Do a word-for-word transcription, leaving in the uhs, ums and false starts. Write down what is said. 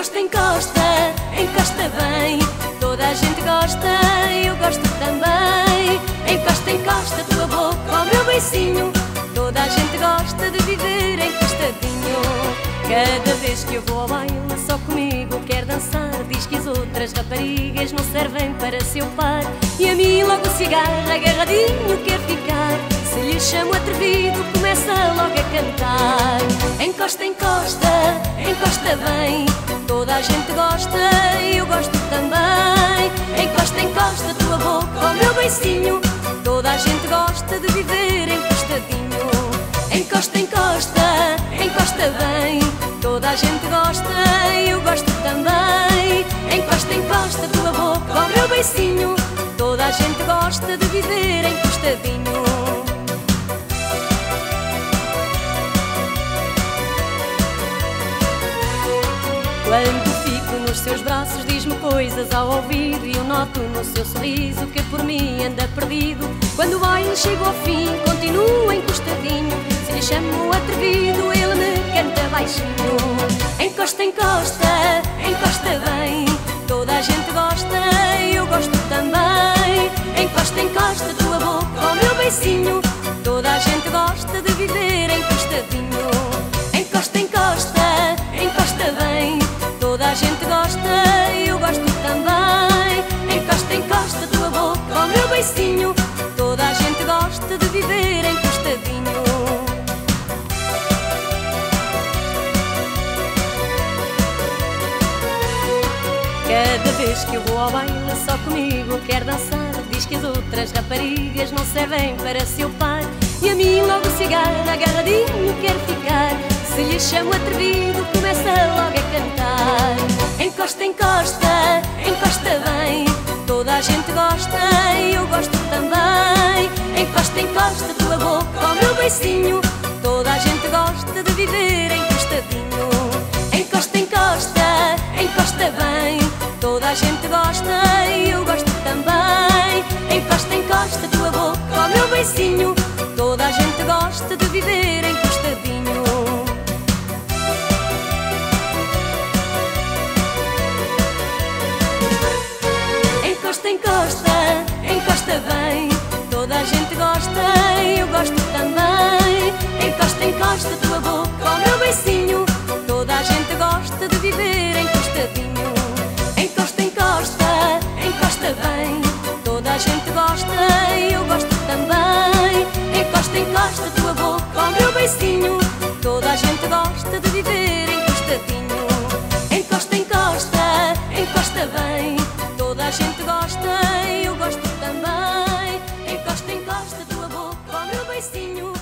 Encosta, encosta, encosta bem. Toda a gente gosta, eu gosto também. Encosta, encosta tua boca ao meu beicinho. Toda a gente gosta de viver encostadinho. Cada vez que eu vou ao baile só comigo quer dançar. Diz que as outras raparigas não servem para seu par. E a mim logo se agarra, agarradinho quer ficar. Se lhe chamo atrevido começa logo a cantar. Encosta, encosta, encosta bem. Toda a gente gosta, eu gosto também. Encosta, encosta tua boca ao meu beicinho. Toda a gente gosta de viver encostadinho. Encosta, encosta, encosta bem. Toda a gente gosta, eu gosto também. Encosta, encosta tua boca ao meu beicinho. Toda a gente gosta de viver encostadinho. Quando fico nos seus braços diz-me coisas ao ouvido. E eu noto no seu sorriso que por mim anda perdido. Quando o baile chega ao fim continua encostadinho. Se lhe chamo atrevido ele me canta baixinho. Encosta, encosta, encosta bem. Toda a gente gosta, eu gosto também. Encosta, encosta tua boca ao meu beicinho. Toda a gente gosta de viver encostadinho. Encosta, encosta, encosta bem. Toda a gente gosta, eu gosto também. Encosta, encosta tua boca ao meu beicinho. Toda a gente gosta de viver encostadinho. Cada vez que eu vou ao baile só comigo quer dançar. Diz que as outras raparigas não servem para seu par. E a mim logo se agarra, agarradinho quer ficar. Se lhe chamo atrevido começa logo a cantar. Encosta, encosta, encosta bem. Toda a gente gosta, eu gosto também. Encosta, encosta tua boca ao meu beicinho. Toda a gente gosta de viver encostadinho. Encosta, encosta, encosta bem. Toda a gente gosta, eu gosto também. Encosta, encosta tua boca ao meu beicinho. Toda a gente gosta de viver encostadinho. Encosta, encosta, encosta bem. Toda a gente gosta, eu gosto também. Encosta, encosta tua boca ao meu beicinho. Toda a gente gosta de viver encostadinho. Encosta, encosta, encosta bem. Toda a gente gosta, eu gosto também. Encosta, encosta tua boca ao meu beicinho. Toda a gente gosta de viver encostadinho. Encosta, encosta, encosta bem. Toda a gente gosta, eu gosto também. Encosta, encosta tua boca ao meu beicinho.